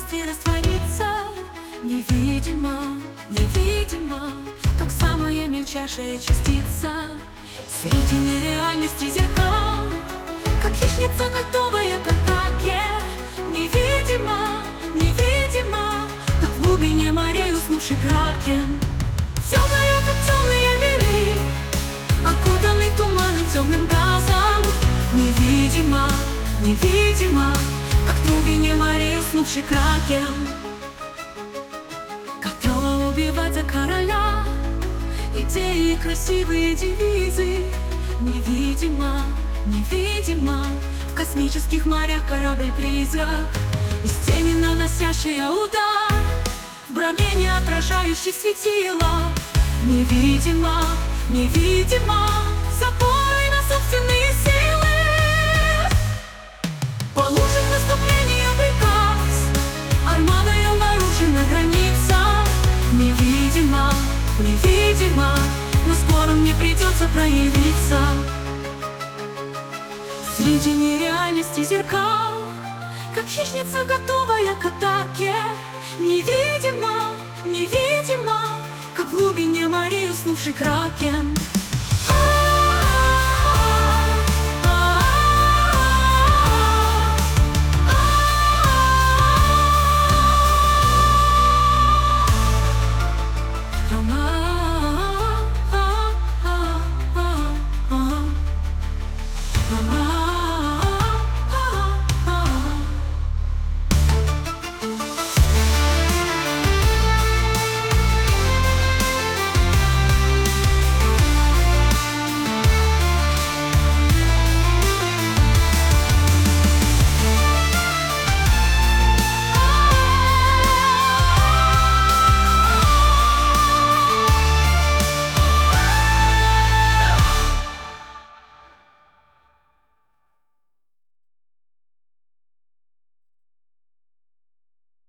и раствориться. Невидимо, невидимо, как самая мельчайшая частица среди нереальности зеркал, как хищница, готовая к атаке. Невидимо, невидимо, как в глубине морей уснувший кракен. Темная, как темные миры, окутанный туманом темным газом. Невидимо, невидимо, как в глубине морей уснувший кракен. Как тело убивать за короля, идеи, красивые девизы. Невидимо, невидимо, в космических морях корабль-призрак, из тени наносящая удар, в броне не отражающих светила. Невидимо, невидимо, запой на собственные силы. По лужам наступления приказ, армадой обнаружена граница. Невидимо, невидимо, но скоро мне придется проявиться среди нереальности зеркал, как хищница, готовая к атаке. Невидимо, невидимо, как в глубине морей уснувший кракен.